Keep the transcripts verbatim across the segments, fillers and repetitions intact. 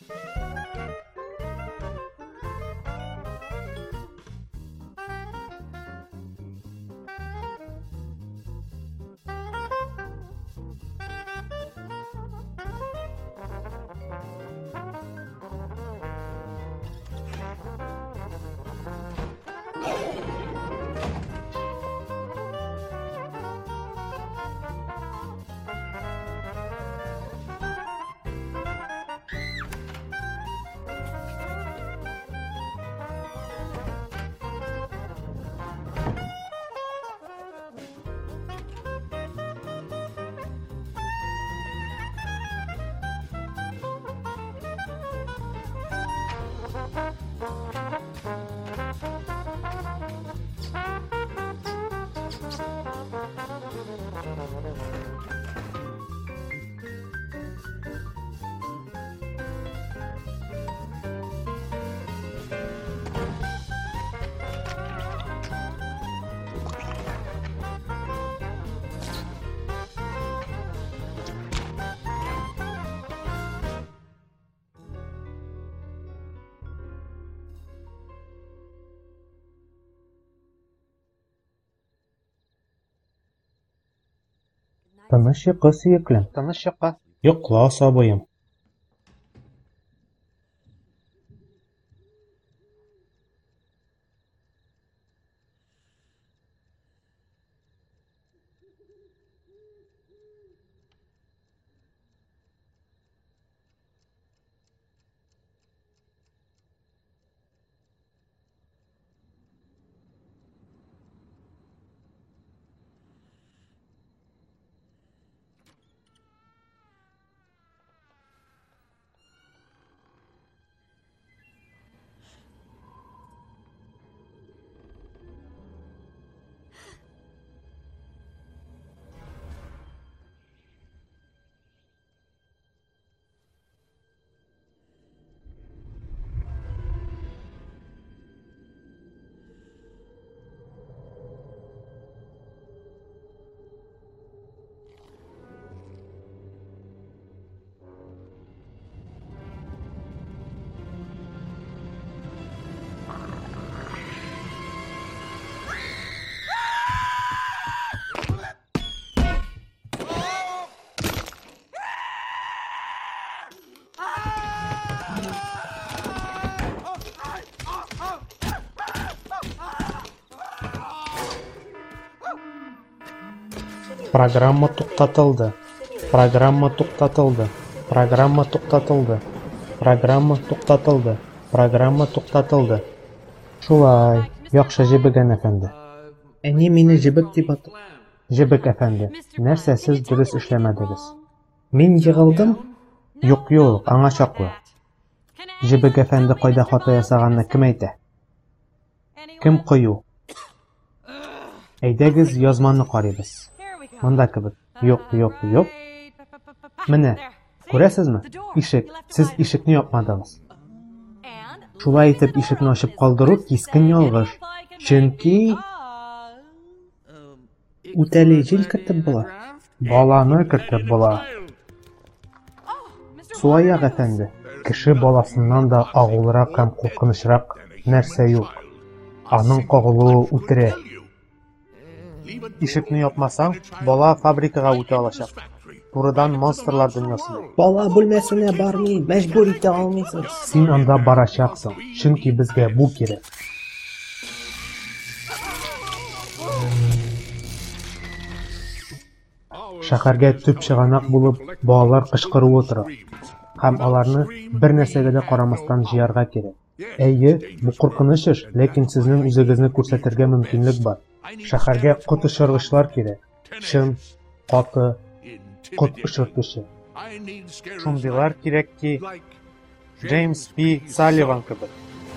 Тыныч йокы, сөеклем. Тыныч йокы. Йокла, сабыем. Программа туктатылды. Программа туктатылды. Программа туктатылды. Программа туктатылды. Программа туктатылды. Шулай, яхшы җебегән әфәнде. Әни мине җебек дип атты. Җебек әфәнде, нәрсә сез дөрес эшләмәдегез? Мин егылдым? Юк, юк, аңа чаклы. Җебек әфәнде кайда хата ясаганны кем әйтә? Кем кую? Әйдәгез язманы карыйбыз. Монда кебек. Юк, юк, юк. Менә, күрәсезме? Ишек. Сез ишекне япмадыгыз. Шулай итеп ишекне ачып калдыру кискен ялгыш. Чөнки үтәле җил кертеп була. Баланы кертеп була. Суаяк әфәнде. Кеше баласыннан да агулырак һәм куркынычрак нәрсә юк. Аның кагылуы үтерә. Ишекне япмасаң, бала фабрикага үтә алачак. Турыдан монстрлар дөньясына. Бала бүлмәсенә бармый, мәҗбүр итә алмыйсың. Син анда барачаксың, чөнки безгә бу кирәк. Шәһәргә төп чыганак булып, балалар кычкыруы тора. Һәм аларны бер нәрсәгә дә карамастан җыярга кирәк. Әйе, бу куркыныч эш, ләкин сезнең үзегезне күрсәтергә мөмкинлек бар. Шәһәргә кот очыргычлар кирәк. Чын, каты, кот очыртучы. Шундыйлар кирәк ки, Джеймс П. Салливан кебек.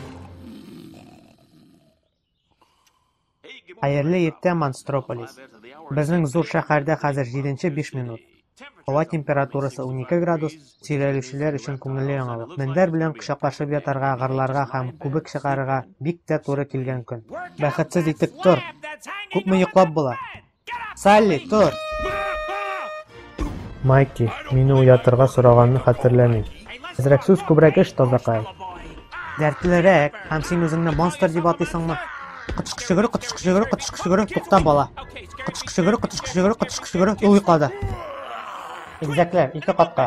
Хәерле иртә, Монстрополис. Безнең зур шәһәрдә хәзер җиденче биш минут. Һава температурасы унике градус, сөйләүчеләр өчен күңелле яңалык. Мендәр белән кочаклашып ятарга, гырларга һәм күбек чыгарырга бик тә туры килгән көн. Бәхетсез итек тор. Күпме йоклап була? Салли, тор. Майки, мине уятырга сораганны хәтерләмим. Әзрәк сүз, күбрәк эш, тазакай. Дәртлерәк, һәм син үзеңне монстр дип атыйсыңмы? Кытышкы шөгөрө, кытышкы шөгөрө, кытышкы шөгөрө, тукта бала. Кытышкы шөгөрө, кытышкы шөгөрө, кытышкы шөгөрө, ул йоклады. Игезәкләр, ике катка.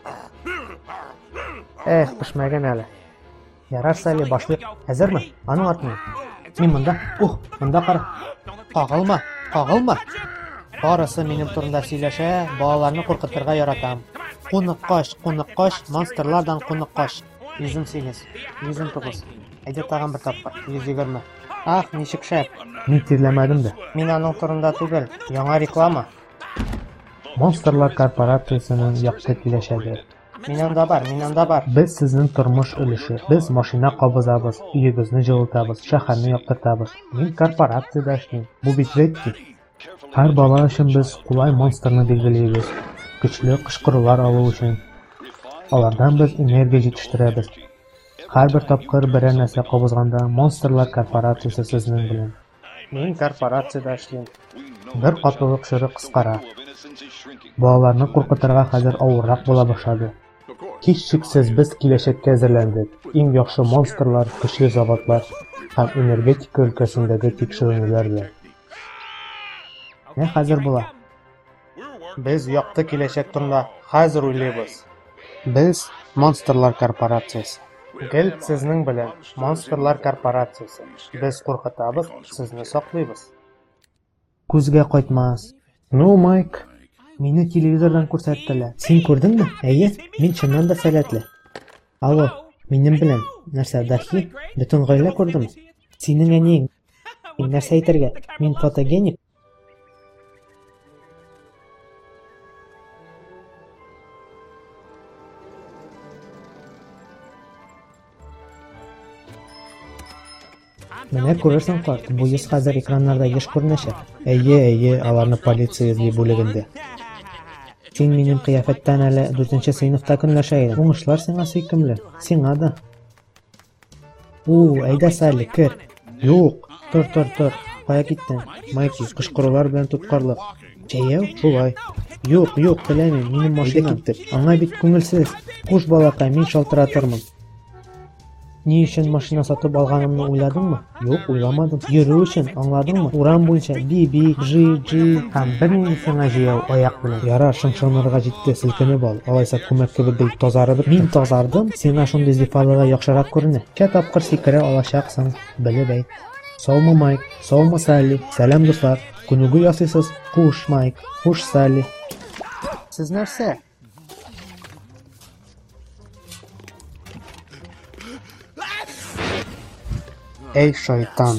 Эх, пешмәгән әле. Ярар, Салли, башлыйк. Әзерме? Аның атмый. Мин монда. Ух, монда кара. Кагылма, кагылма. Барысы минем турында сөйләшә, балаларны куркытырга яратам. Куныккач, куныккач, монстрлардан куныккач. йөз унсигез, йөз унтугыз. Әйдә тагын бер тапкыр. йөз егерме. Ах, ничек шәп. Мин тирләмәдем дә. Мин аның турында түгел. Яңа реклама. Монстрлар корпорациясенең якты киләчәге. Мин анда бар, мин анда бар. Без сезнең тормыш өлеше. Без машина кабызабыз, өегезне җылытабыз, шәһәрне яктыртабыз. Мин корпорациядә эшлим. Бу бит ветки. Һәр бала өчен без кулай монстрны билгеләйбез. Көчле кычкырулар алу өчен. Алардан без энергия җитештерәбез. Һәрбер тапкыр берәр нәрсә кабызганда монстрлар корпорациясе сезнең белән. Мин корпорациядә эшлим. Бер катлылык шыры кыскара. Балаларны куркытырга хәзер авыррак була башлады. Һичшиксез без киләчәккә әзерләндек. Иң яхшы монстрлар, көчле заводлар һәм энергетика өлкәсендәге тикшеренүләр белән. Нә хәзер була? Без якты киләчәк турында хәзер уйлыйбыз. Без монстрлар корпорациясе. Гел сезнең белән монстрлар корпорациясе. Без куркытабыз, сезне саклыйбыз. Күзгә кайтмас. Ну, Майк, мине телевизордан күрсәттеләр. Син күрдеңме? Әйе, мин чыннан да сәләтле. Алло, минем белән нәрсә дахи? Бөтен гаилә күрдем. Синең әниең нәрсә әйтергә? Мин фотогеник. Менә күрерсең, карт, бу йөз хәзер экраннарда еш күренәчәк. Әйе, әйе, аларны полиция эзли бүлегендә. Син минем кыяфәттән әле дүртенче сыйныфта көнләшә идең. Уңышлар сиңа сөйкемле. Сиңа да. У, әйдә, Салли, кер. Юк, тор, тор, тор. Кая киттең? Майки, кычкырулар белән тоткарлык. Җәяү, шулай. Юк, юк, теләмим, минем машина китте. Аңа бит күңелсез. Куш балакай, мин шалтыратырмын. Ни өчен машина сатып алганымны уйладыңмы? Юк, уйламадым. Йөрү өчен, аңладыңмы? Урам буенча би-би, жи-жи һәм бернинди сиңа җыяу аяк белән. Ярар, шыңшынырга җитте, селкенеп ал. Алайса күмәк кебек дә тазарып. Мин тазардым, сиңа шундый зифалыга яхшырак күренә. Кә тапкыр сикерә алачаксың, белеп әйт. Саумы, Майк, саумы, Салли. Сәлам, дуслар. Күнегү ясыйсыз? Хуш, Майк, хуш, Салли. Сез нәрсә? Эй, шайтан!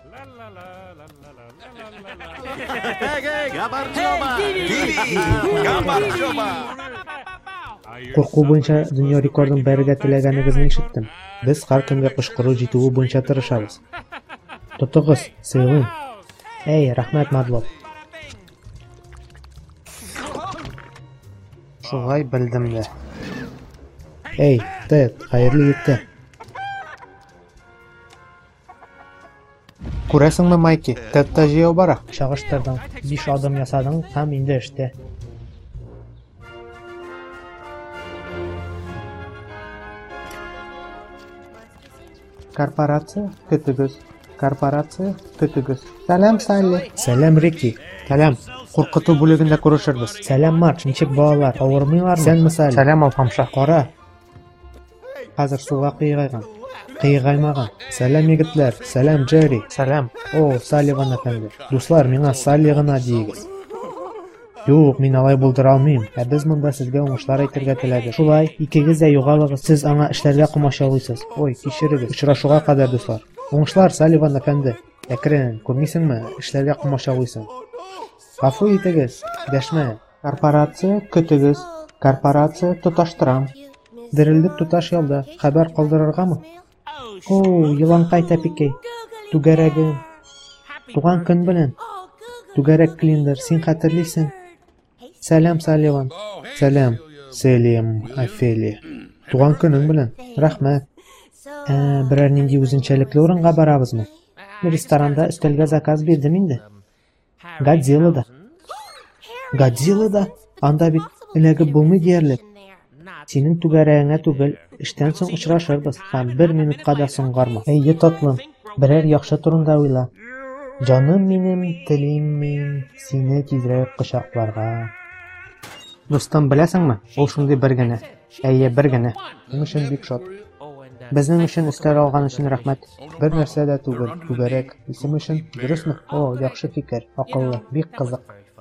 Курку буенча дөнья рекордын бәрергә теләгәнегезне ишеттем. Без һәр кемгә кычкыру җитүе буенча тырышабыз. Тотыгыз, сыйлыйм. Эй, рәхмәт, Мадлов. Шулай белдем дә. Эй, Тед, хәерле иртә. Күрәсеңме, Майки, Тедта җыяу бара. Чагыштырдың, биш адым ясадың һәм инде эштә. Корпорация, көтөгез. Корпорация, көтөгез. Сәлам, Салли. Сәлам, Рики. Сәлам. Куркыту бүлегендә күрешербез. Сәлам, Марч. Ничек балалар? Авырмыйлармы? Сәнме, Салли? Сәлам, Алпамша. Кара. Хәзер суга кыйгайган. Кыйгаймаган. Сәлам, егетләр. Сәлам, Джерри. Сәлам. О, Салливан әфәнде. Дуслар, миңа Салли гына дигез. Юк, мин алай булдыра алмыйм. Ә без монда сезгә уңышлар әйтергә теләдек. Шулай, икегез дә югалыгыз. Сез аңа эшләргә комачаулыйсыз. Ой, кичерегез. Очрашуга кадәр, дуслар. Уңышлар, Салливан әфәнде. Әкрен, күрмисеңме? Эшләргә комачаулыйсың. Гафу итегез. Дәшмә. Корпорация, көтөгез. Корпорация, тоташтырам. Дерелдек туташ ялда. Хәбәр калдырыргамы? О, йыланкай тәпикәй. Түгәрәгем. Туган көн белән. Түгәрәк Клиндер, син хәтерлисең. Сәлам, Салливан. Сәлам, Селим, Офелия. Туган көнең белән. Рәхмәт. Ә, берәр нинди үзенчәлекле урынга барабызмы? Ресторанда өстәлгә заказ бирдем инде. Годзиллада. Годзиллада? Анда бит эләгеп булмый диярлек. Синең түгәрәгеңә түгел, эштән соң очрашырбыз һәм бер минутка да соңгарма. Әйе, татлым, берәр яхшы турында уйла. Җаным минем, телим мин сине тизрәк кочакларга. Дустым, беләсеңме, ул шундый бер генә. Әйе, бер генә. Минем өчен бик шат. Безнең өчен өстәл алган өчен рәхмәт. Бер нәрсә дә түгел, түгәрәк. Исем өчен, дөресме? О, яхшы фикер, акыллы, бик кызык.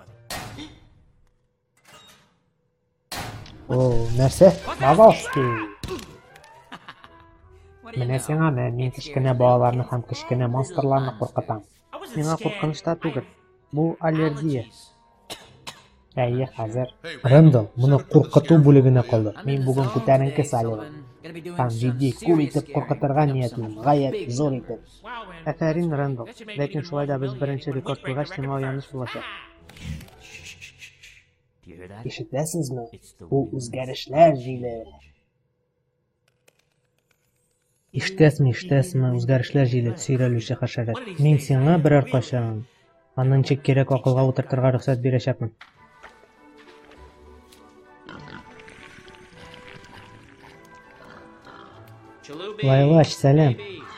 О, нәрсә? Базовский. Менә сиңа мин кечкенә балаларны һәм кечкенә монстрларны куркытам. Миңа куркыныч та түгел. Бу аллергия. Әйе, хәзер. Рэндалл, моны куркыту бүлегенә калды. Мин бүген күтәренке салыйм. Һәм җитди күп итеп куркытырга ниятлим, гаять зур итеп. Афәрин, Рэндалл. Ләкин шулай да без беренче рекорд куйгач, сиңа яныш булачак. Ишетәсезме? Бу үзгәрешләр җиле. Ишетәсме, ишетәсме, үзгәрешләр җиле, сөйрәлүче хәшәрәт. Мин сиңа берәр качан аның ничек кирәк акылга утыртырга рөхсәт бирәчәкмен. Лайлач, сәлам.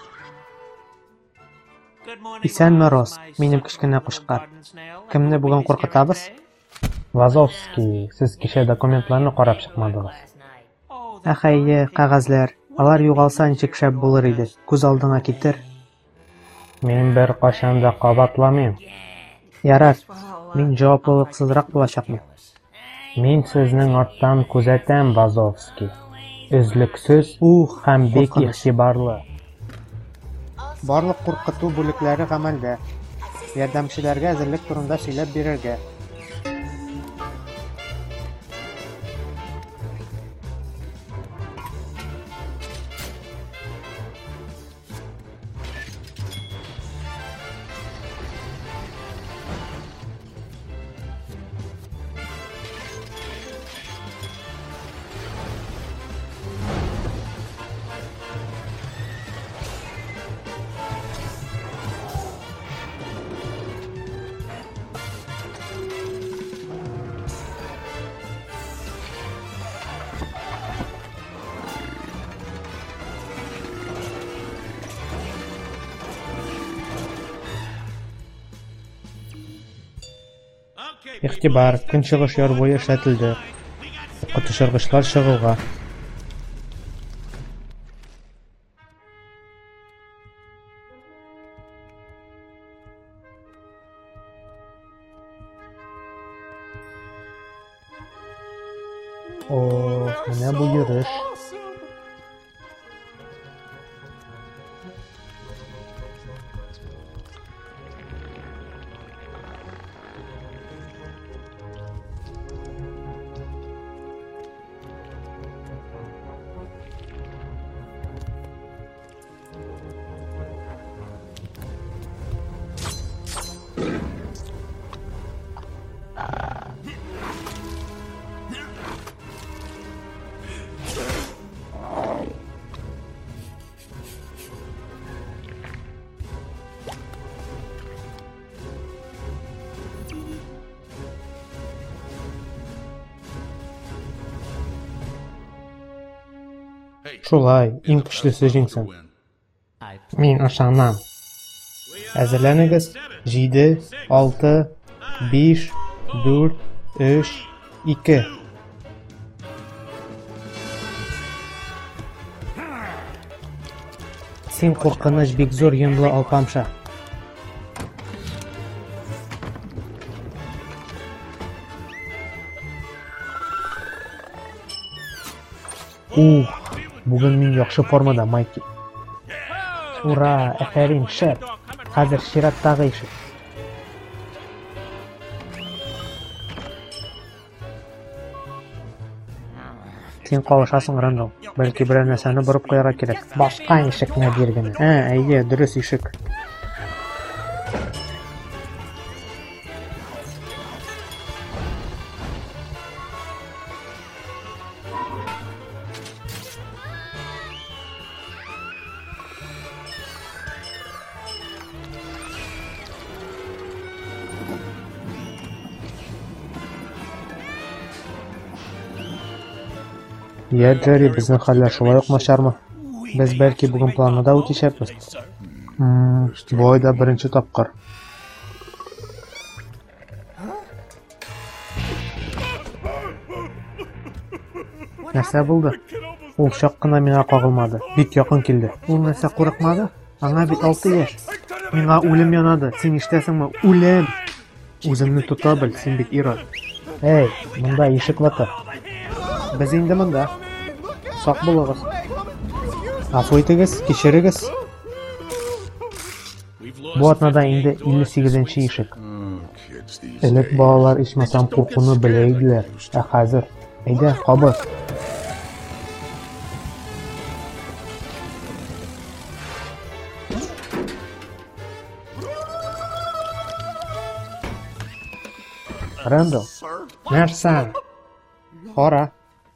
Исәнме, Рос, минем кечкенә кушкар. Кемне бүген куркытабыз? Вазовский, сез кичә документларны карап чыкмадыгыз. Ах, әйе, кәгазьләр. Алар югалса ничек шәп булыр иде. Күз алдыңа китер. Мин бер качан да кабатламыйм. Ярар, мин җаваплылыксызрак булачакмын. Мин сезнең арттан күзәтәм, Вазовский. Өзлексез ух һәм бик игътибарлы. Барлык куркыту бүлекләре гамәлдә. Ярдәмчеләргә әзерлек турында сөйләп бирергә. Игътибар, көнчыгыш яр буе эшләтелде. Укытучылар чыгуга. О, менә бу йөреш. Шулай, иң көчлесе җиңсен. Мин ышанам. Әзерләнегез. җиде, алты, биш, дүрт, өч, ике. Син куркыныч бик зур йонлы алпамша. Ух, бүген мин яхшы формада, Майки. Ура, афәрин, шәп. Хәзер чираттагы ишек. Син калышасың, Рэндалл. Бәлки берәр нәрсәне борып куярга кирәк. Башка ишекне бир генә. Ә, әйе, дөрес ишек. Я, Джерри, безнең хәлләр шулай ук начармы? Без бәлки бүген планны да үтишәбез. Мм, бу айда беренче тапкыр. Нәрсә булды? Ул чак кына миңа кагылмады. Бик якын килде. Ул нәрсә курыкмады? Аңа бит алты яшь. Миңа үлем янады. Син ишетәсеңме? Үлем. Үзеңне тота бел, син бит ир. Эй, монда ишек вата. Без инде монда. Сак булыгыз. Афу итегез, кичерегез. Бу атнада инде илле сигезенче ишек. Элек балалар ичмасам куркуны белә иделәр. Ә хәзер, әйдә, кабыз. Рэндалл, нәрсә? Кара.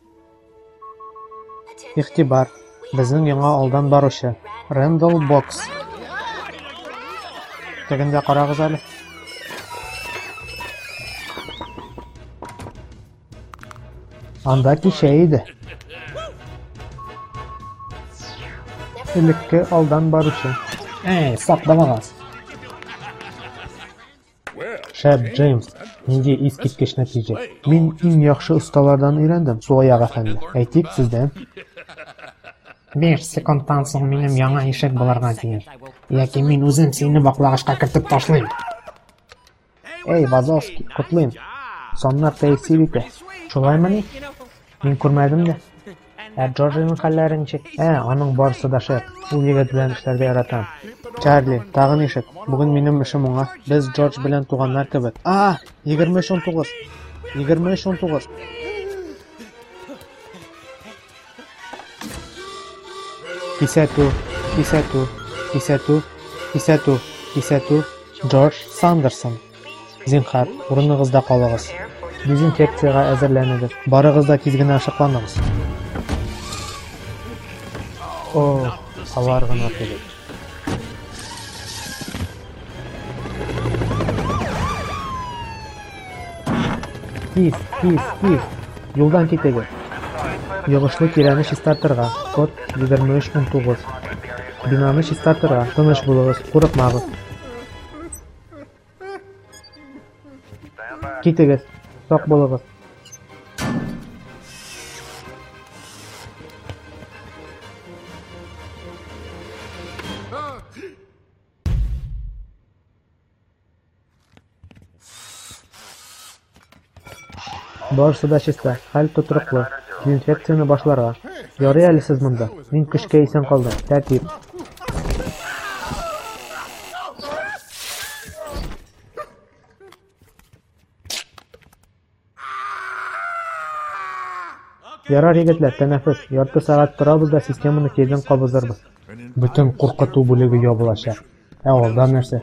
Игътибар, безнең яңа алдан баручы, Рэндалл Бокс. Тегендә карагыз әле. Анда кичә иде. Элекке алдан баручы. Эй, сакламагыз. Шәп Джеймс, нинди искиткеч нәтиҗә. Мин иң яхшы осталардан өйрәндем, Суаяк әфәнде. Әйтик сездән. Биш секундтан соң минем яңа ишек булырга тиеш. Яки мин үзем сине баклагычка кертеп ташлыйм. Эй, Вазовский, котлыйм. Соннар тәэсир итә. Шулаймы ни? Мин күрмәдем дә. Ә Джорджиның хәлләре ничек? Ә, аның барысы да шәп. Ул егет белән эшләргә яратам. Чарли, тагын ишек. Бүген минем эшем уңа. Без Джордж белән туганнар кебек. А, егерме өч ун тугыз. егерме өч ун тугыз. Кисәтү, кисәтү, кисәтү, кисәтү, кисәтү. Джордж Сандерсон. Зинхар, урыныгызда калыгыз. Дезинфекцияга әзерләнегез. Барыгыз да тиз генә ашыкланыгыз. О, алар гына түгел. Тиз, тиз, тиз. Юлдан китегез. Йогышлы тирәне чистартырга. Код егерме өч ун тугыз. Бинаны чистартырга. Тыныч булыгыз, курыкмагыз. Китегез. Сак булыгыз. Барысы да чиста, хәл тотрыклы. Дезинфекцияны башларга. Ярый әле сез монда. Мин көчкә исән калдым. Тәртип. Ярар егетләр, тәнәфес. Ярты сәгать торабыз да системаны тиздән кабызырбыз. Бүтән куркыту бүлеге ябылачак. Ә алда нәрсә?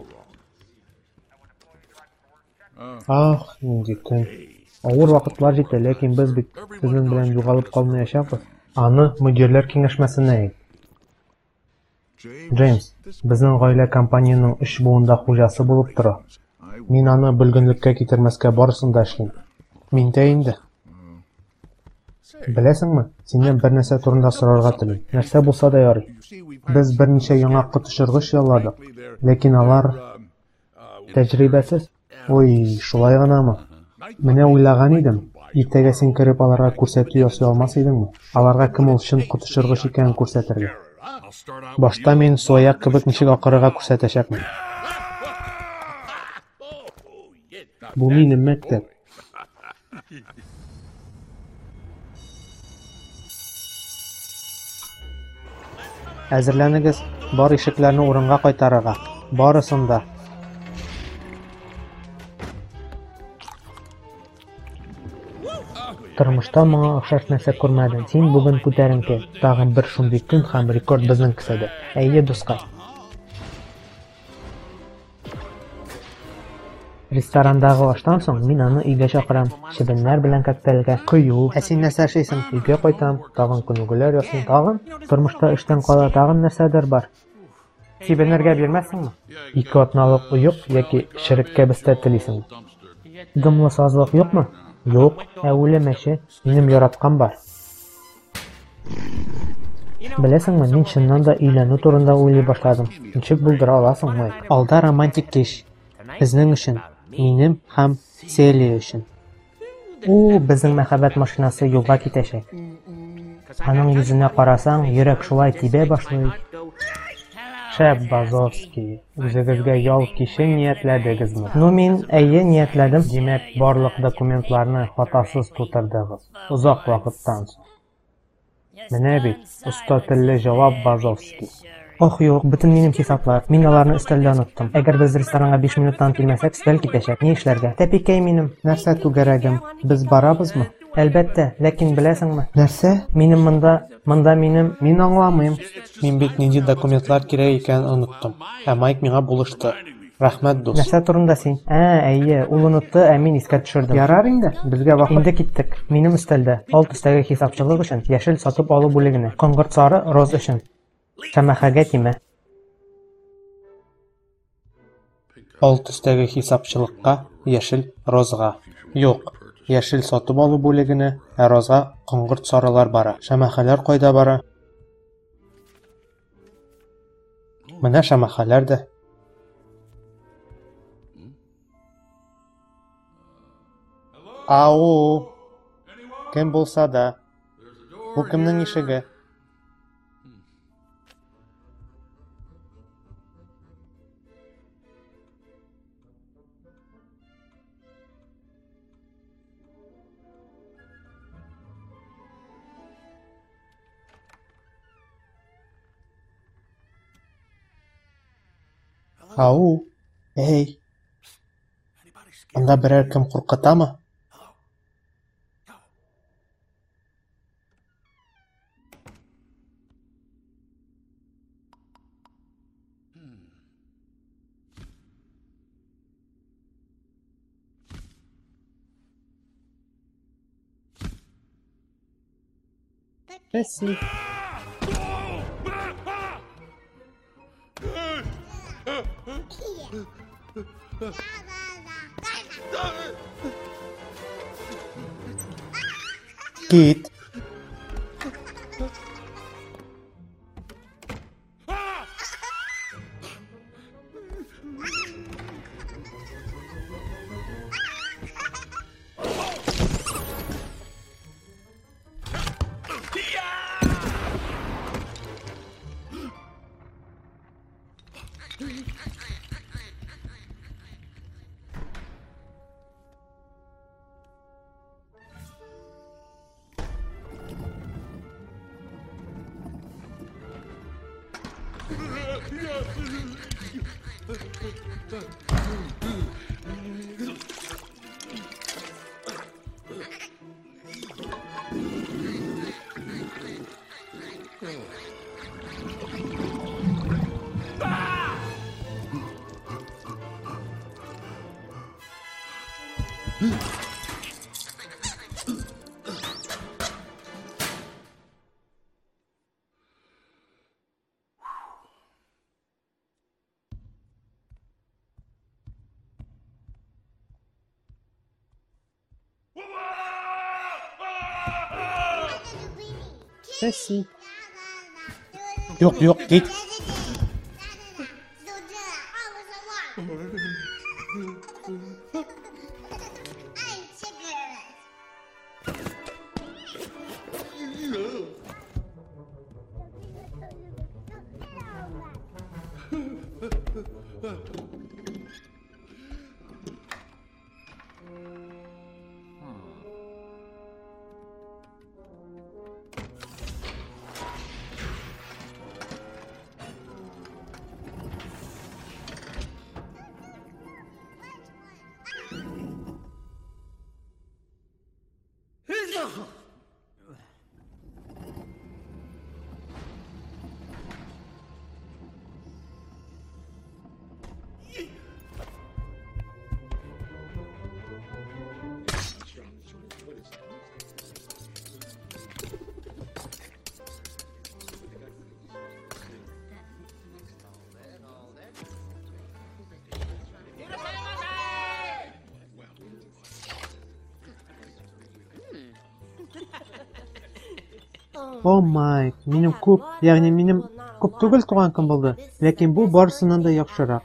Ах, нинди көн. Авыр вакытлар җитә, ләкин без бит сезнең белән югалып калмаячакбыз. Аны мөдирләр киңәшмәсенә әйт. Джеймс, безнең гаилә компаниянең өч буында хуҗасы булып тора. Мин аны белгенлеккә китермәскә барысын да эшлим. Мин дә инде. Беләсеңме, синнән бер нәрсә турында сорарга телим. Нәрсә булса да ярый. Без берничә яңа котышыргыч ялладык, ләкин алар тәҗрибәсез. Ой, шулай гынамы? Менә уйлаган идем, иртәгә син кереп аларга күрсәтү ясый алмас идеңме? Аларга кем ул чын котышыргыч икәнен күрсәтергә. Башта мин Суаяк кебек ничек акырырга күрсәтәчәкмен. Бу минем мәктәп. Әзерләнегез, бар ишекләрне урынга кайтарырга. Барысын да. Тормышта моңа охшаш нәрсә күрмәдем. Син бүген күтәренке. Тагын бер шундый көн һәм рекорд безнең кесәдә. Әйе, дускай. Ресторандагы аштан соң мин аны өйгә чакырам. Чебеннәр белән коктейльгә кую. Ә син нәрсә эшлисең? Өйгә кайтам, тагын күнегүләр ясыйм, тагын. Тормышта эштән кала тагын нәрсәдер бар. Чебеннәргә бирмәссеңме? Ике атналык уйык яки шереккә бестә телисең. Дымлы сазлык юкмы? Юк, ә үлем әше минем яраткан бар. Беләсеңме, мин чыннан да өйләнү турында уйлый башладым. Ничек булдыра аласың, Майк? Алда романтик кич. Безнең өчен, минем һәм Селия өчен. У, безнең мәхәббәт машинасы юлга китәчәк. Аның йөзенә карасаң, йөрәк шулай тибә башлый. Шәп Базовский, үзегезгә ял кичен ниятләдегезме? Ну, мин әйе ниятләдем. Димәк, барлык документларны хатасыз тутырдыгыз. Озак вакыттан соң. Менә бит, оста телле җавап Базовский. Ох, юк, бөтен минем хисаплар. Мин аларны өстәлдә оныттым. Әгәр без ресторанга биш минуттан килмәсәк, өстәл китәчәк. Ни эшләргә? Тәпикәй минем. Нәрсә түгәрәгем? Без барабызмы? Әлбәттә, ләкин беләсеңме? Нәрсә? Минем монда, монда минем, мин аңламыйм. Мин бит нинди документлар кирәк икәнен оныттым. Ә Майк миңа булышты. Рәхмәт, дус. Нәрсә турында син? Ә, әйе, ул онытты, ә мин искә төшердем. Ярар инде, безгә вакыт. Инде киттек. Минем өстәлдә, алт өстәге хисапчылык өчен, яшел сатып алу бүлегенә, коңгырт сары роз өчен. Шәмәхәгә тимә. Алт өстәге хисапчылыкка, яшел розга. Юк. Яшел сатып алу бүлегенә, ә розга коңгырт сарылар бара. Шәмәхәләр кайда бара? Менә шәмәхәләр дә. Ау! Кем булса да. Бу кемнең ишеге? Ау! Эй! Анда берәр кем куркытамы? Песи. Git. Pesi. Yok yok git. О май, минем күп, ягъни минем күп түгел туган көн булды, ләкин бу барысыннан да яхшырак.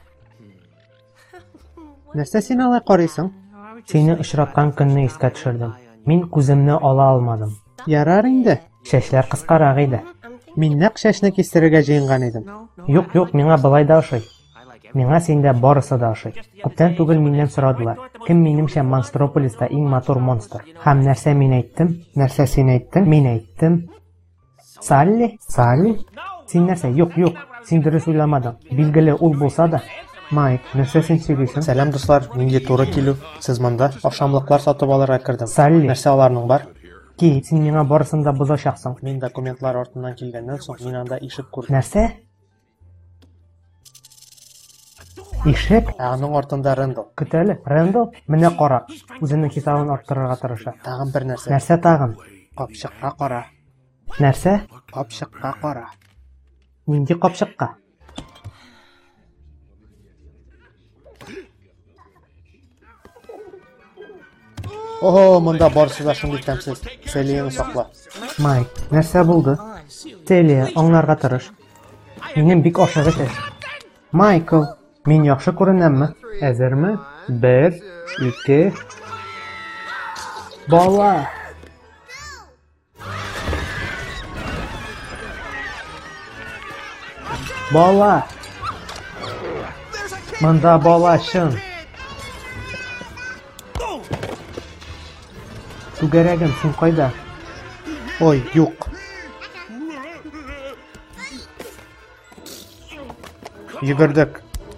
Нәрсә син алай карыйсың? Сине очраткан көнне искә төшердем. Мин күземне ала алмадым. Ярар инде. Чәчләр кыскарак иде. Мин нәкъ чәчне кистерергә җыенган идем. Юк, юк, миңа былай да ошый. Миңа синдә барысы да ошый. Күптән түгел миннән сорадылар. Кем минемчә Монстрополиста иң матур монстр? Һәм нәрсә мин әйттем? Нәрсә син әйттең? Мин әйттем. Салли? Салли? Син нәрсә? Юк, юк. Син дөрес уйламадың. Билгеле, ул булса да. Майк, нәрсә син сөйлисең? Сәлам дуслар, мингә туры килү. Сез монда ашамлыклар сатып алырга кирдем. Салли. Нәрсә аларның бар? Ки, син миңа барысын да бозачаксың. Мин документлар артыннан килгәннән соң мин анда ишек күрдем. Нәрсә? Ишек? Аның артында Рэндалл. Көтәле, Рэндалл? Менә кара. Үзенең хисабын арттырырга тырыша. Тагын бер нәрсә. Нәрсә тагын? Капчыкка кара. Нәрсә? Капчыкка кара. Нинди капчыкка? Ого, монда барысы да шундый тәмсез. Селияны сакла. Майк, нәрсә булды? Селия, аңларга тырыш. Минем бик ашыгыч эш. Майкл, мин яхшы күренәмме? Әзерме? Бер, ике... Бала! Бала! Монда бала шын. Түгәрәгем, син кайда? Ой, юк. Йөгөрдек.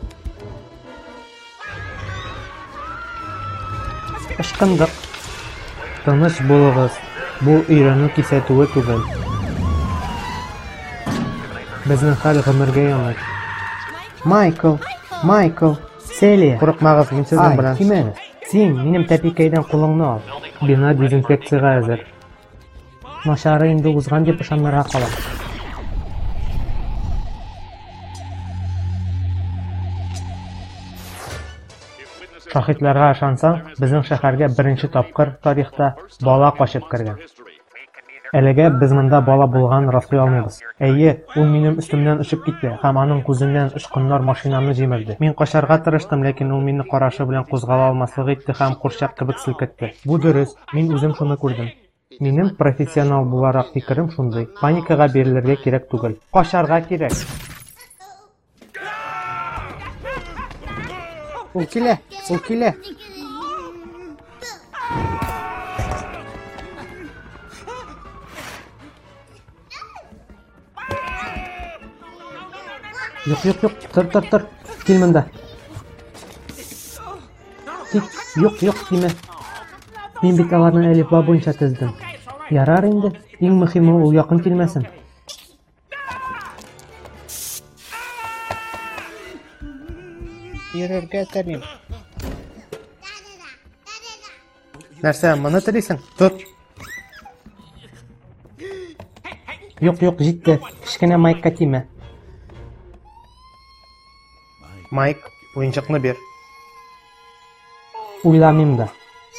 Ышкындык. Тыныч булыгыз. Бу өйрәнү кисәтүе түгел. Безнең хәл гомергә яңгыр. Майкл, Майкл, Селия. Курыкмагыз, мин сезнең белән. Кимәне? Син минем тәпикәйдән кулыңны ал. Бина дезинфекцияга әзер. Начары инде узган дип ышанырга кала. Шаһитларга ышансаң, безнең шәһәргә беренче тапкыр тарихта бала качып кергән. Әлегә без монда бала булган раслый алмыйбыз. Әйе, ул минем өстемнән очып китте һәм аның күзеннән очкыннар машинамны җимерде. Мин качарга тырыштым, ләкин ул мине карашы белән кузгала алмаслык итте һәм курчак кебек селкетте. Бу дөрес, мин үзем шуны күрдем. Минем профессионал буларак фикерем шундый. Паникага бирелергә кирәк түгел. Качарга кирәк. Ул килә, ул килә. Юк, юк, юк, тыр, тыр, тыр. Кил монда. Тик, юк, юк, тиме. Мин бит аларны әлифба буенча тездем. Ярар инде. Иң мөһиме ул якын килмәсен. Йөрергә телим. Нәрсә, моны телисең? Тот. Юк, юк, җитте. Кичкенә Майкка тиме. Майк, уенчыкны бир. Уйламыйм да.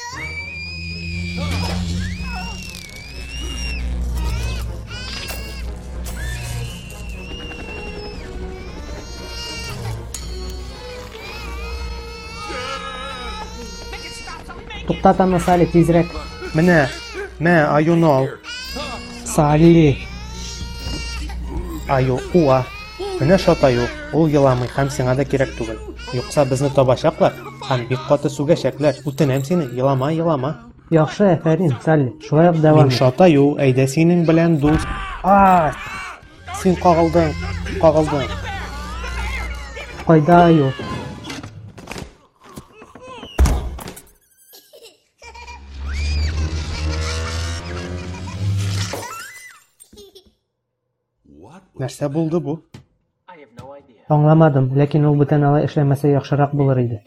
Туктат аны, Салли, тизрәк. Менә, мә, аюны ал. Салли. Аю, уа. Менә шат аю, ул еламый һәм сиңа да кирәк түгел. Юкса безне табачаклар һәм бик каты сүгәчәкләр. Үтенәм сине, елама, елама. Яхшы, әфәрин, Салли, шулай ук дәвам ит. Мин шат аю, әйдә синең белән дус. А! Син кагылдың, кагылдың. Кайда аю? Нәрсә булды бу? Аңламадым, ләкин ул бүтән алай эшләмәсә яхшырак булыр иде.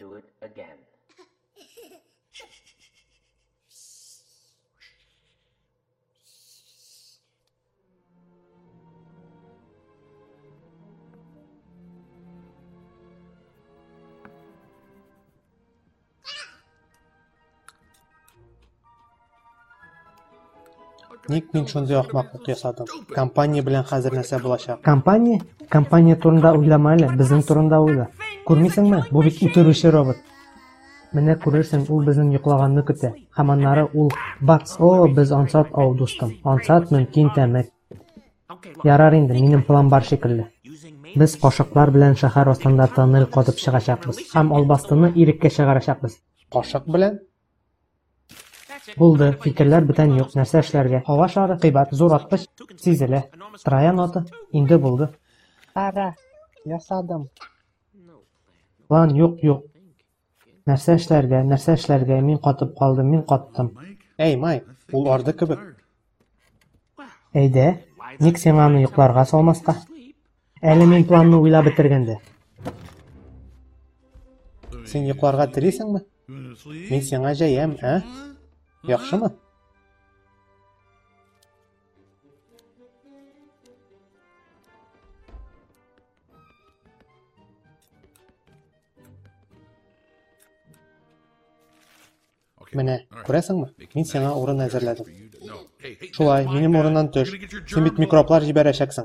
Ник мин шундый ахмаклык ясадым? Компания белән хәзер нәрсә булачак? Компания? Компания турында уйлама әле, безнең турында уйла. Күрмисеңме? Бу бит үтерүче робот. Менә күрерсең, ул безнең йоклаганны көтә. Һәм аннары ул бац, о, без ансат ау дустым. Ансат мөмкин тәмәк. Ярар инде, минем план бар шикелле. Без кашыклар белән шәһәр астында тоннель казып чыгачакбыз. Һәм албастыны иреккә чыгарачакбыз. Кашык белән? Булды, фикерләр бүтән юк, нәрсә эшләргә? Һава шары, кыйбат, зур аткыч, сизелә. Троян аты, инде булды. Ара, ясадым. План юк, юк. Нәрсә эшләргә, нәрсә эшләргә, мин катып калдым, мин каттым. Эй, Майк, ул арды кебек. Әйдә, ник син аны йокларга салмаска? Әле мин планны уйлап бетергәндә. Син йокларга телисеңме? Мин сиңа җәям, ә? Яхшымы? Менә, күрәсеңме? Мин сиңа урын әзерләдем. Шулай, минем урыннан төш. Син бит микроблар җибәрәчәксең.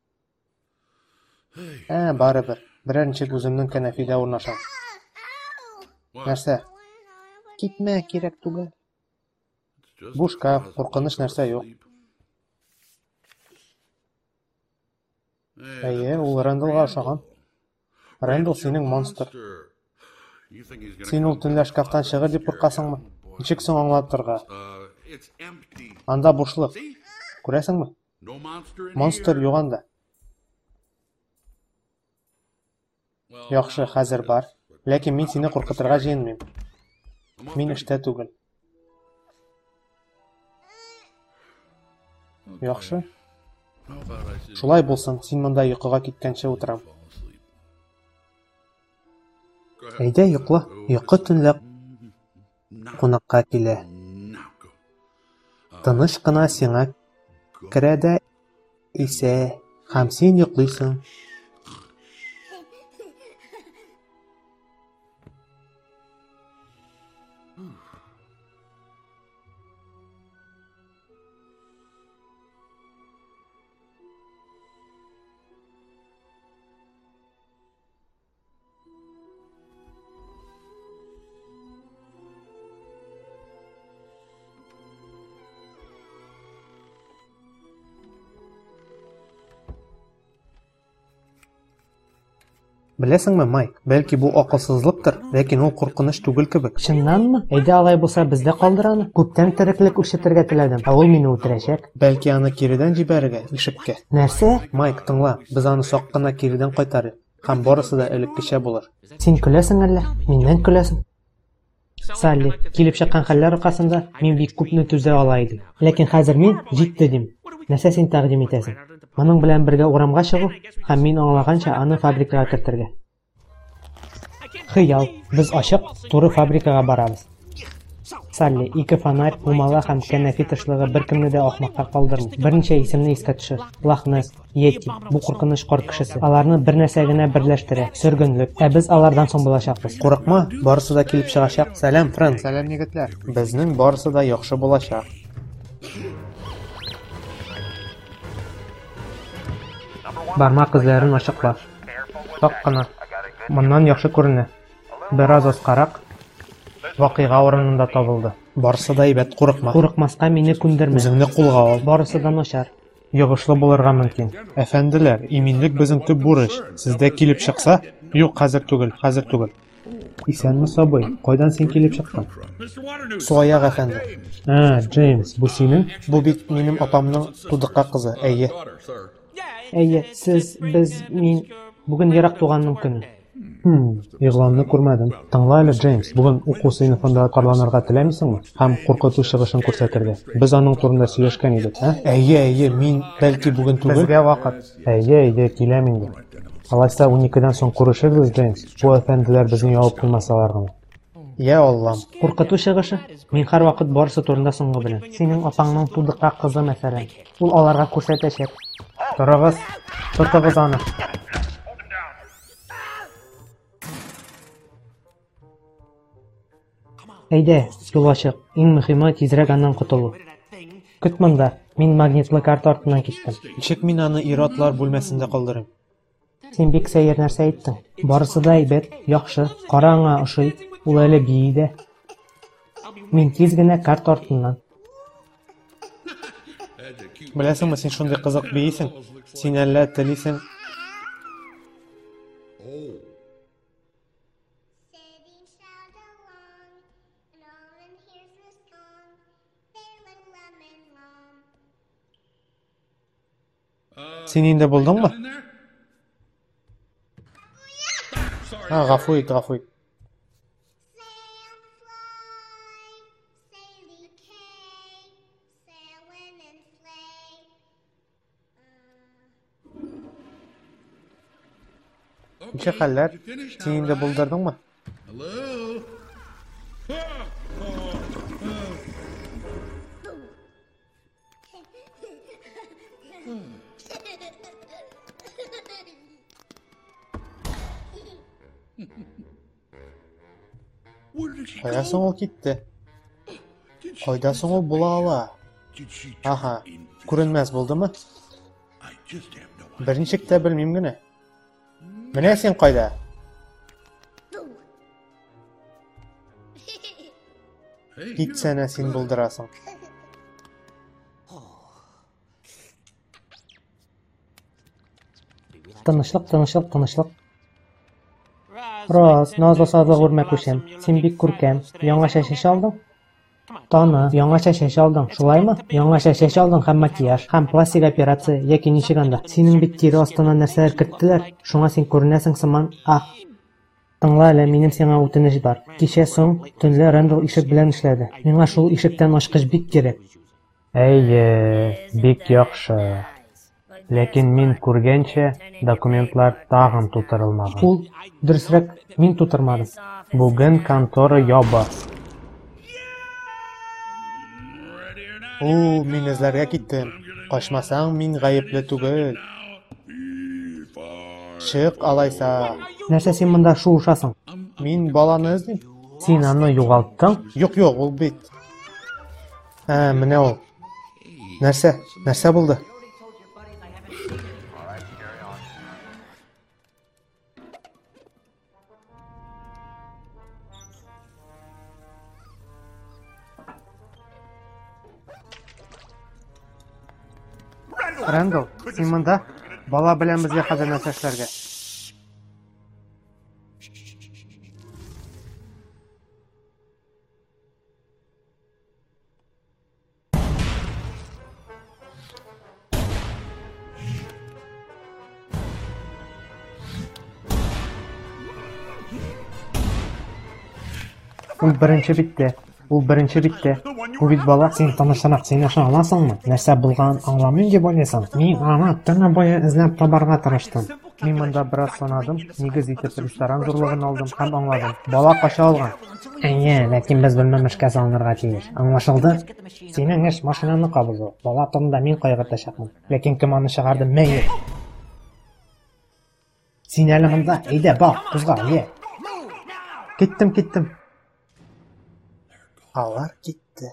Ә, барыбер. Берәр ничек үземнең кәнәфигә урнашам. Нәрсә? Китмә, кирәк түгел. Бу шкаф, куркыныч нәрсә юк. Әйе, ул Рэндаллга ошаган. Рэндалл синең монстр. Син ул төнлә шкафтан чыгыр дип куркасыңмы? Ничек соң аңлатырга? Анда бушлык. Күрәсеңме? Монстр юк анда. Яхшы, хәзер бар. Ләкин мин сине куркытырга җыенмыйм. Мин эштә түгел. Яхшы. Шулай булсын, син монда йокыга киткәнче утырам. Әйдә, йокла. Йокы төнлә кунакка килә. Тыныч кына сиңа керә дә исә, һәм син йоклыйсың. Беләсеңме, Майк, бәлки бу акылсызлыктыр, ләкин ул куркыныч түгел кебек. Чыннанмы? Әйдә алай булса, бездә калдыр аны. Күптән тереклек үрчетергә теләдем, ә ул мине үтерәчәк. Бәлки аны киридән җибәрергә, ишеккә. Нәрсә? Майк, тыңла, без аны сак кына киридән кайтарыйк. Һәм барысы да элеккечә булыр. Син көләсең әллә? Миннән көләсең? Салли, килеп чыккан хәлләр аркасында мин бик күпне түзә ала идем. Ләкин хәзер мин җитте дим. Нәрсә син тәкъдим итәсең? Моның белән бергә урамга чыгу һәм мин аңлаганча аны фабрикага кертергә. Хыял, без ачык, туры фабрикага барабыз. Салли, ике фонарь, умала һәм кәнәфи тышлыгы беркемне дә ахмакка калдырмый. Берничә исемне искә төшер. Лохнесс, Йети, бу куркыныч кар кешесе. Аларны бер нәрсә генә берләштерә. Сөргөнлек. Ә без алардан соң булачакбыз. Курыкма, барысы да килеп чыгачак. Сәлам, Фрэнк. Сәлам, егетләр. Безнең барысы да яхшы булачак. Бармак эзләрен ачыкла. Так кына. Моннан яхшы күренә. Бераз аскарак. Вакыйга урынында табылды. Барысы да әйбәт, курыкма. Курыкмаска мине күндермә. Үзеңне кулга ал. Барысы да начар. Йогышлы булырга мөмкин. Әфәнделәр, иминлек безнең төп бурыч. Сездә килеп чыкса? Юк, хәзер түгел, хәзер түгел. Исәнме, сабый? Кайдан син килеп чыктың? Суаяк әфәнде. А, Джеймс, бу синең? Бу бит минем апамның тудыкка кызы, әйе. Әйе, сез, без, мин бүген ерак туганның көне. Хм, игъланны күрмәдем. Тыңла әле, Джеймс, бүген уку сыйныфында карланырга теләмисеңме? Һәм куркыту чыгышын күрсәтергә. Без аның турында сөйләшкән идек, ә? Әйе, әйе, мин бәлки бүген түгел. Безгә вакыт. Әйе, әйе, киләм инде. Алайса уникедән соң күрешербез, Джеймс. Бу әфәнделәр безне ябып куймасалар гына. Я Аллам. Куркыту чыгышы? Мин һәр вакыт барысы турында соңгы беләм. Синең апаңның тудыкка кызы мәсәлән. Ул аларга күрсәтәчәк. Торыгыз, тотыгыз аны. Әйдә, юл ачык. Иң мөһиме тизрәк аннан котылу. Көт монда. Мин магнитлы карта артыннан киттем. Ничек мин аны ир-атлар бүлмәсендә калдырыйм? Син бик сәер нәрсә әйттең. Барысы да әйбәт, яхшы, кара аңа ошый, ул әле биидә. Мин тиз генә карта артыннан. Беләсеңме, син шундый кызык биисең? Син әллә телисең? Син инде булдыңмы? А, гафу ит, гафу ит. Ничек хәлләр? Син инде булдырдыңмы? Кайда соң ул китте? Кайда соң ул була ала? Аха, күренмәс булдымы? Берничек тә белмим генә. Менә син кайда? Китсәнә син булдырасың. Тынычлык, тынычлык, тынычлык. Роз, назлы сазлы күрмәк күчем. Син бик күркәм. Яңаша чәч алдың? Таны, яңаша чәч алдың, шулаймы? Яңаша чәч алдың һәм макияж, һәм пластик операция яки ничек анда. Синең бит тире астына нәрсәләр керттеләр. Шуңа син күренәсең сыман. Ах. Тыңла әле, минем сиңа үтенеч бар. Кичә соң төнлә Рэндалл ишек белән эшләде. Миңа шул ишектән ачкыч бик кирәк. Әйе, бик яхшы. Ләкин мин күргәнчә документлар тагын тутырылмаган. Ул дөресрәк, мин тутырмадым. Бүген контора яба. О, мин эзләргә киттем. Качмасаң, мин гаепле түгел. Чык алайса. Нәрсә син монда шуышасың? Мин баланы эзлим. Син аны югалттың? Юк, юк, ул бит. Ә, менә ул. Нәрсә? Нәрсә булды? Рэндалл, син монда? Бала белән безгә хәзер нәрсә эшләргә? Ул беренче битте. Ул беренче битте. Бу бит бала, син таныштырак, син аша аласыңмы? Нәрсә булган аңламыйм дип уйлыйсың? Мин аны төне буе эзләп табарга тырыштым. Мин монда бераз санадым, нигез итеп ресторан зурлыгын алдым һәм аңладым. Бала кача алган. Әйе, ләкин без белмәмешкә салынырга тиеш. Аңлашылды? Синең эш машинаны кабызу. Бала турында мин кайгыртачакмын. Ләкин кем аны чыгарды? Мәйе. Син әле монда, әйдә, бак, кузга, әйе. Киттем, киттем. Алар китте.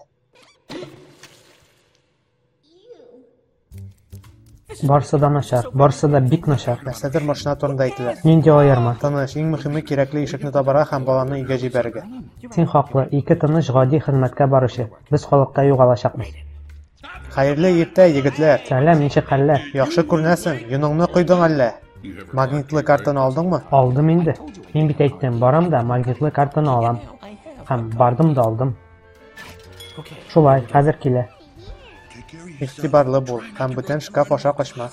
Барсы да начар, барсы да бик начар. Нәрсәдер машина турында әйтелә. Нинди аерма? Тыныч, иң мөһиме кирәкле ишекне табарга һәм баланы өйгә җибәрергә. Син хаклы, ике тыныч гади хезмәткә баручы. Без халыкта югалачакбыз. Хәерле иртә, егетләр. Сәлам, ничек хәлләр? Яхшы күренәсең. Юныңны куйдың әллә? Магнитлы картаны алдыңмы? Алдым инде. Мин бит әйттем, барам да магнитлы картаны алам. Һәм бардым да алдым. Шулай, хәзер килә. Игътибарлы бул, һәм бүтән шкаф аша качма.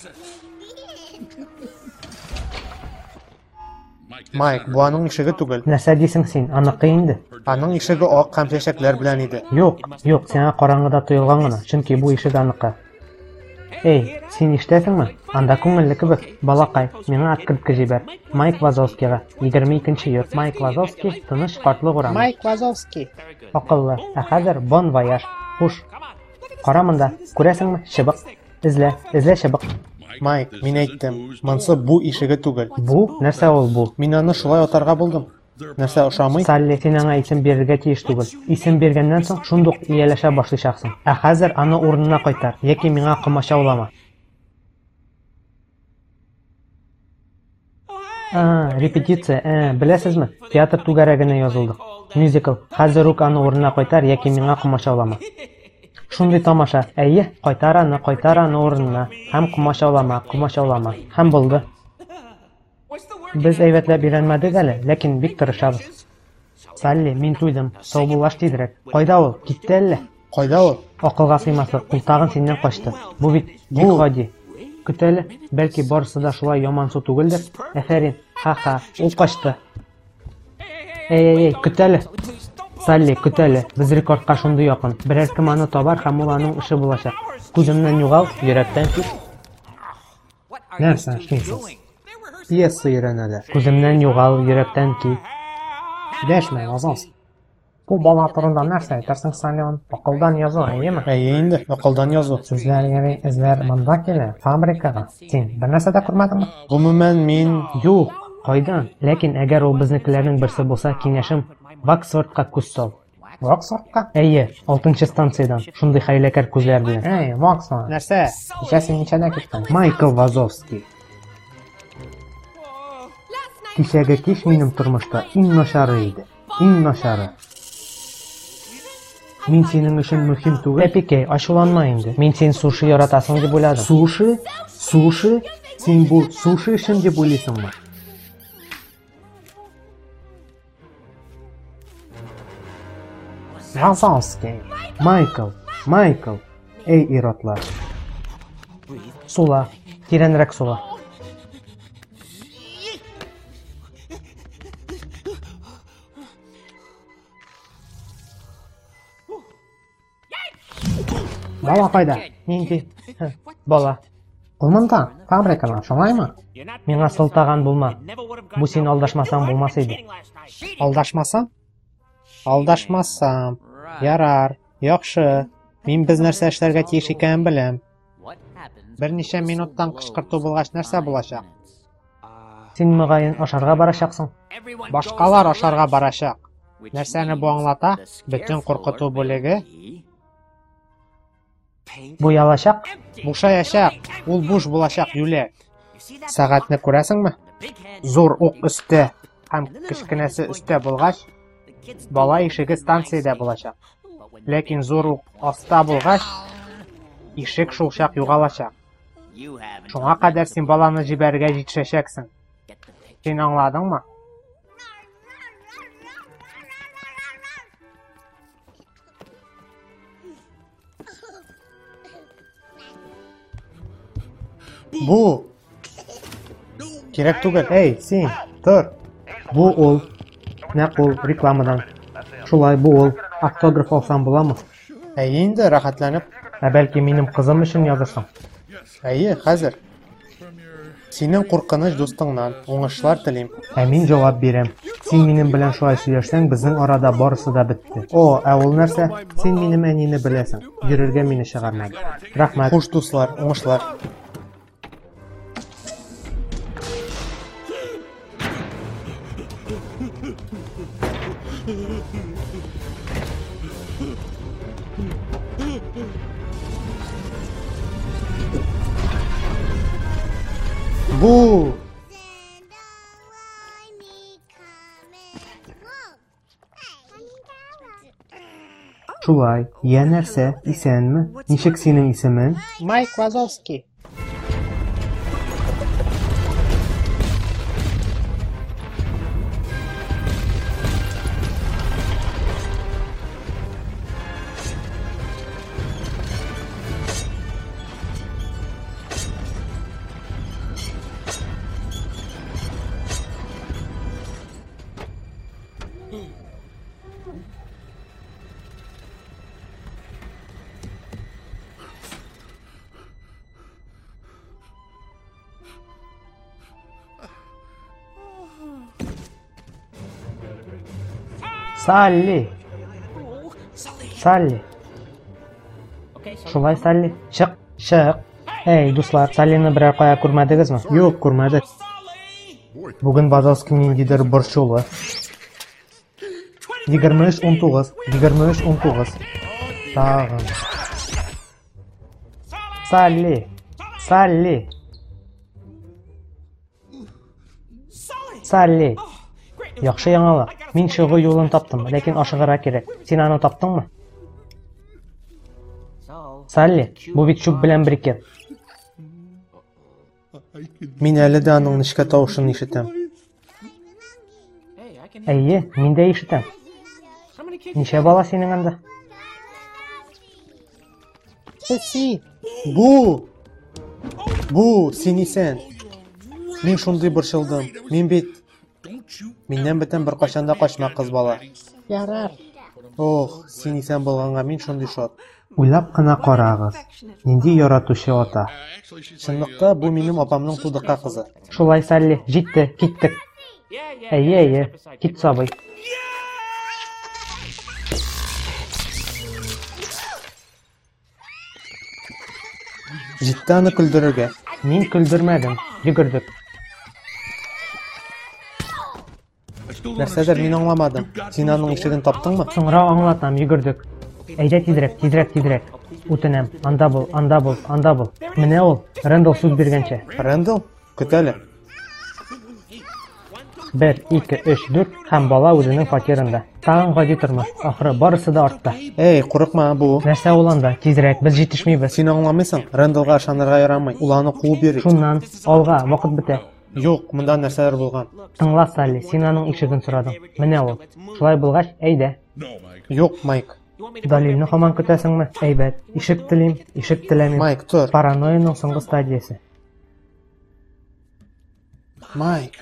Майк, бу аның ишеге түгел. Нәрсә дисең син? Аныкы инде. Аның ишеге ак һәм чәчәкләр белән иде. Юк, юк, сиңа караңгыда тоелган гына, чөнки бу ишек аныкы. Эй, син иштәсеңме? Анда күңелле кебек. Балакай, миңа открытка җибәр. Майк Вазовскийга, егерме икенче йорт. Майк Вазовский, тыныч картлык урамы. Майк Вазовский. Акыллы. Ә хәзер бон вояж. Хуш. Кара монда, күрәсеңме? Чыбык. Эзлә, эзлә чыбык. Майк, мин әйттем, монсы бу ишеге түгел. Бу? Нәрсә ул бу? Мин аны шулай атарга булдым. Нәрсә ошамый? Салли, син аңа исем бирергә тиеш түгел. Исем биргәннән соң шундук ияләшә башлыйсың. Ә хәзер аны урынына кайтар, яки миңа комачаулама. А, репетиция, ә, беләсезме? Театр түгәрәгенә язылдык. Мюзикл. Хәзер үк аны урынына кайтар, яки миңа комачаулама. Шундый тамаша. Әйе, кайтар аны, кайтар аны урынына. Һәм комачаулама, комачаулама. Һәм булды. Без әйбәтләп өйрәнмәдек әле, ләкин бик тырышабыз. Салли, мин туйдым. Сау булаш тизрәк. Кайда ул? Китте әллә? Кайда ул? Акылга сыймаслык. Ул тагын синнән качты. Бу бит бик гади. Көт әле, бәлки барысы да шулай яман су түгелдер. Әфәрин. Ха-ха, ул качты. Эй-эй-эй, көт әле. Салли, көт әле. Без рекордка шундый якын. Берәр кем аны табар һәм ул аның эше булачак. Күземнән югал, йөрәктән кит. Нәрсә эшлисез? Пьеса өйрәнәләр. Күземнән югал, йөрәктән кит. Дәшмә, Азаз. Бу бала турында нәрсә әйтерсең, Салион? Акылдан язу, әйеме? Әйе инде, акылдан язу. Сезләр йөри, эзләр монда килә, фабрикага. Син бер нәрсә дә күрмәдеңме? Гомумән мин юк, кайдан? Ләкин әгәр ул безнекеләрнең берсе булса, киңәшем Ваксфордка күз сал. Ваксфордка? Әйе, алтынчы станциядән. Шундый хәйләкәр күзләр белән. Әй, Ваксфорд. Нәрсә? Кичә син ничәдә киттең? Майкл Вазовский. Кичәге кич минем тормышта иң начары иде. Иң начары. Мин синең өчен мөһим түгел. Әпикәй, ачуланма инде. Мин син суши яратасың дип уйладым. Суши? Суши? Син бу суши өчен дип уйлыйсыңмы? Вазовский. Майкл, Майкл. Эй, иротлар. Сула, тирәнрәк сула. Бала кайда? Нинди? Бала. Ул монда, фабрикада, шулаймы? Миңа сылтаган булма. Бу син алдашмасаң булмас иде. Алдашмасам? Алдашмасам. Ярар, яхшы. Мин без нәрсә эшләргә тиеш икәнен беләм. Берничә минуттан кычкырту булгач нәрсә булачак? Син мөгаен ашарга барачаксың. Башкалар ашарга барачак. Нәрсәне бу аңлата? Бөтен куркыту бүлеге буялачак, бушаячак, ул буш булачак юләк. Сәгатьне күрәсеңме? Зур ук өстә һәм кечкенәсе өстә булгач, бала ишеге станциядә булачак. Ләкин зур ук аста булгач, ишек шул чак югалачак. Шуңа кадәр син баланы җибәрергә җитешәчәксең. Син аңладыңмы? Бу кирәк түгел. Эй, син, тор. Бу ул. Нәкъ ул рекламадан. Шулай бу ул. Автограф алсам буламы? Әйе инде, рәхәтләнеп. Ә бәлки минем кызым өчен язырсың? Әйе, хәзер. Синең куркыныч дустыңнан уңышлар телим. Ә мин җавап бирәм. Син минем белән шулай сөйләшсәң, безнең арада барысы да бетте. О, ә ул нәрсә? Син минем әнине беләсең. Йөрергә мине чыгармады. Рәхмәт. Хуш дуслар, уңышлар. Бу! Шулай, я нәрсә, исәнме? Ничек синең исемең? Майк Вазовский. Салли. Салли. Шулай, Салли. Чык, чык. Эй, дуслар, Саллины берәр кая күрмәдегезме? Юк, күрмәдек. Бүген Вазовский ниндидер борчулы. егерме өч он тугыз, егерме өч он тугыз. Тагын. Салли. Салли. Салли. Яхшы яңалык. Мин чыгу юлын таптым, ләкин ашыгырга кирәк. Син аны таптыңмы? Салли, бу бит чүп белән бер. Мин әле дә аның нечкә тавышын ишетәм. Әйе, мин дә ишетәм. Ничә бала синең анда? Сеси. Бу. Бу, син исән. Мин шундый борчылдым. Мин бит Миннән бөтен бер качан да качма кыз бала. Ярар. Ох, син исән булганга мин шундый шат. Уйлап кына карагыз. Нинди яратучы ата. Чынлыкта бу минем апамның тудыкка кызы. Шулай, Салли, җитте, киттек. Әйе, әйе, кит сабый. Җитте аны көлдерергә. Мин көлдермәдем, йөгердек. Нәрсәдер мин аңламадым. Син аның ишеген таптыңмы? Соңра аңлатам, йөгердек. Әйдә тизрәк, тизрәк, тизрәк. Үтенәм, анда бул, анда бул, анда бул. Менә ул, Рэндалл сүз биргәнчә. Рэндалл? Көт әле. бер, ике, өч, дүрт һәм бала үзенең фатирында. Тагын гади тормыш. Ахыры барысы да артта. Эй, курыкма бу. Нәрсә ул анда? Тизрәк, без җитешмибез. Син аңламыйсың, Рэндаллга ышанырга ярамый. Ул аны куып йөри. Шуннан алга, вакыт бетә. Юк, монда нәрсәләр булган. Тыңла, Салли, син аның ишеген сорадың. Менә ул. Шулай булгач, әйдә. Юк, Майк. Далилне һаман көтәсеңме? Әйбәт. Ишек телим, ишек теләмим. Майк, тор. Паранойяның соңгы стадиясе. Майк.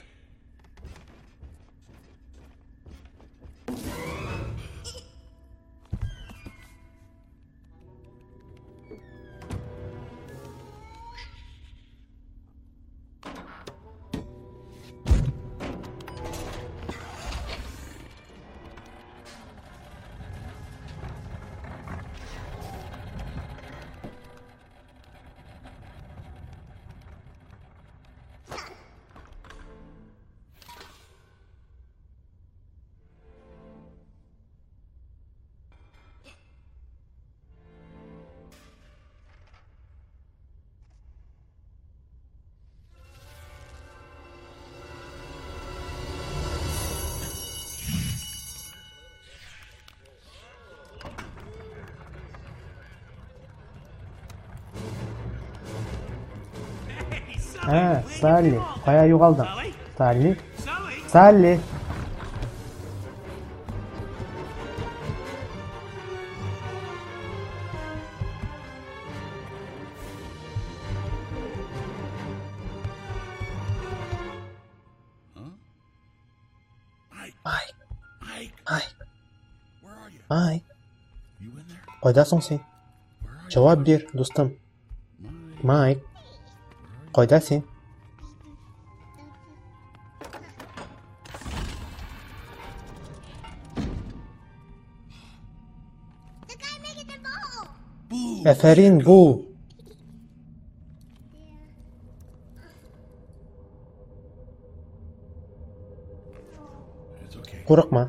Ә, Салли, кая югалдың? Салли? Салли! Майк! Майк! Майк! Кайдасың син? Җавап бир, дустым. Майк! Кайда син? Афәрин, бу. Курыкма.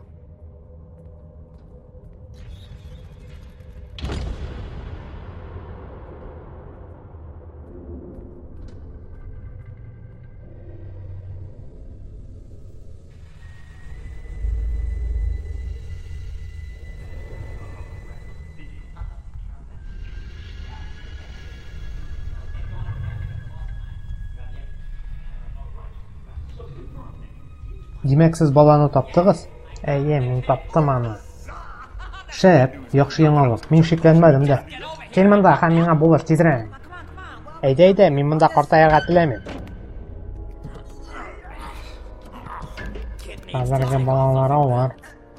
Димәк, сез баланы таптыгыз? Әйе, мин таптым аны. Шәп, яхшы яңалык. Мин шикләнмәдем дә. Кил монда, һәм миңа булыр тизрәк. Әйдә, әйдә, мин монда картаярга теләмим. Хәзерге балалар авыр.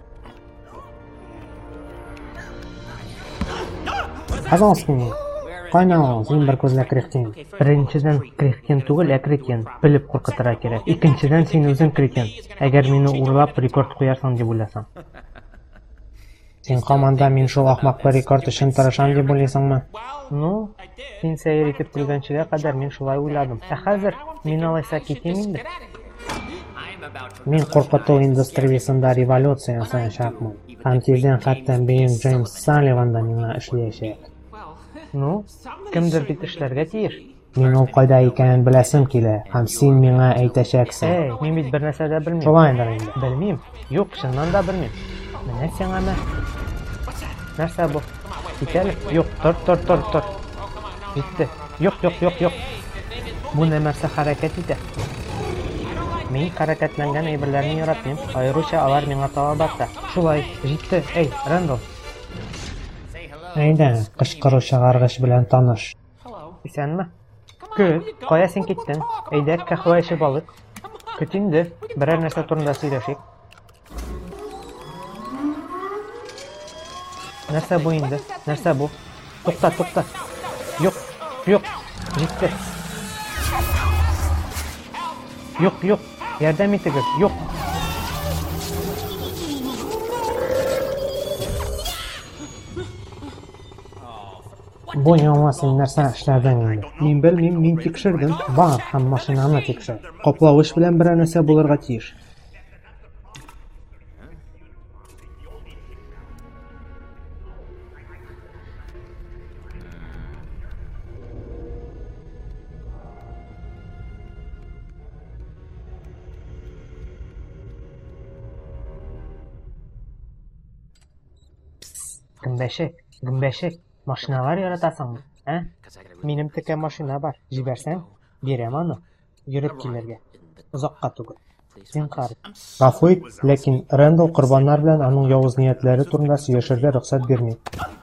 Пожалуйста, кайнау, син бер күзле крехтин. Беренчедән крехтин түгел, ә кретин. Белеп куркытырга кирәк. Икенчедән син үзең кретин. Әгәр мине урлап рекорд куярсың дип уйласаң. Син команда мин шул ахмаклы рекорд өчен тырышам дип уйлыйсыңмы? Ну, син сәер итеп килгәнчегә кадәр мин шулай уйладым. Ә хәзер мин алайса китим инде. Мин куркыту индустриясында революция ясаячакмын. Һәм тиздән хәтта бөек Джеймс Салливан да миңа эшләячәк. Ну, кемдер бит эшләргә тиеш. Мин ул кайда икәнен беләсем килә, һәм син миңа әйтәчәксең. Эй, мин бит бер нәрсә дә белмим. Шулайдыр инде. Белмим. Юк, чыннан да белмим. Менә сиңа мә. Нәрсә бу? Китәле? Юк, тор, тор, тор, тор. Битте. Юк, юк, юк, юк. Бу нәрсә хәрәкәт итә. Мин хәрәкәтләнгән әйберләрне яратмыйм. Аеруча алар миңа таба бата. Шулай, җитте. Эй, Рэндалл. Әйдә, кычкыру чыгаргыч белән таныш. Исәнме? Көт, кая син киттең? Әйдә, кахва эчеп алыйк. Көт инде, берәр нәрсә турында сөйләшик. Нәрсә бу инде? Нәрсә бу? Тукта, тукта. Юк, юк, җитте. Юк, юк, ярдәм итегез, юк. Бу яңа син нәрсә эшләдең инде? Мин белмим, мин тикшердем. Бар, һәм машинаны тикшер. Каплавыч белән берәр нәрсә булырга тиеш. Гөмбәшек, гөмбәшек. Машиналар яратасыңмы? Ә? Минем текә машина бар. Җибәрсәң, бирәм аны. Йөреп килергә. Озакка түгел. Зинһар. Гафу ит, ләкин Рэндалл корбаннар белән аның явыз ниятләре турында сөйләшергә рөхсәт бирми.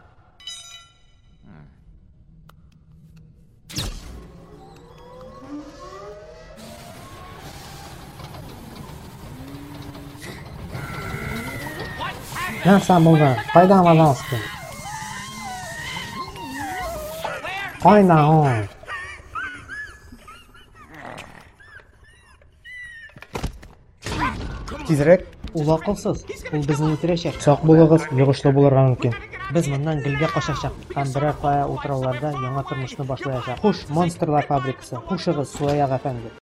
Нәрсә булды? Кайда Вазовский? Кайда ул? Тизрәк, ул акылсыз. Ул безне үтерәчәк. Сак булыгыз, йогышлы булырга мөмкин. Без моннан гөлгә качачак. Һәм берәр кая утырауларда яңа тормышны башлаячак. Хуш, монстрлар фабрикасы. Хушыгыз, Суаяк әфәнде.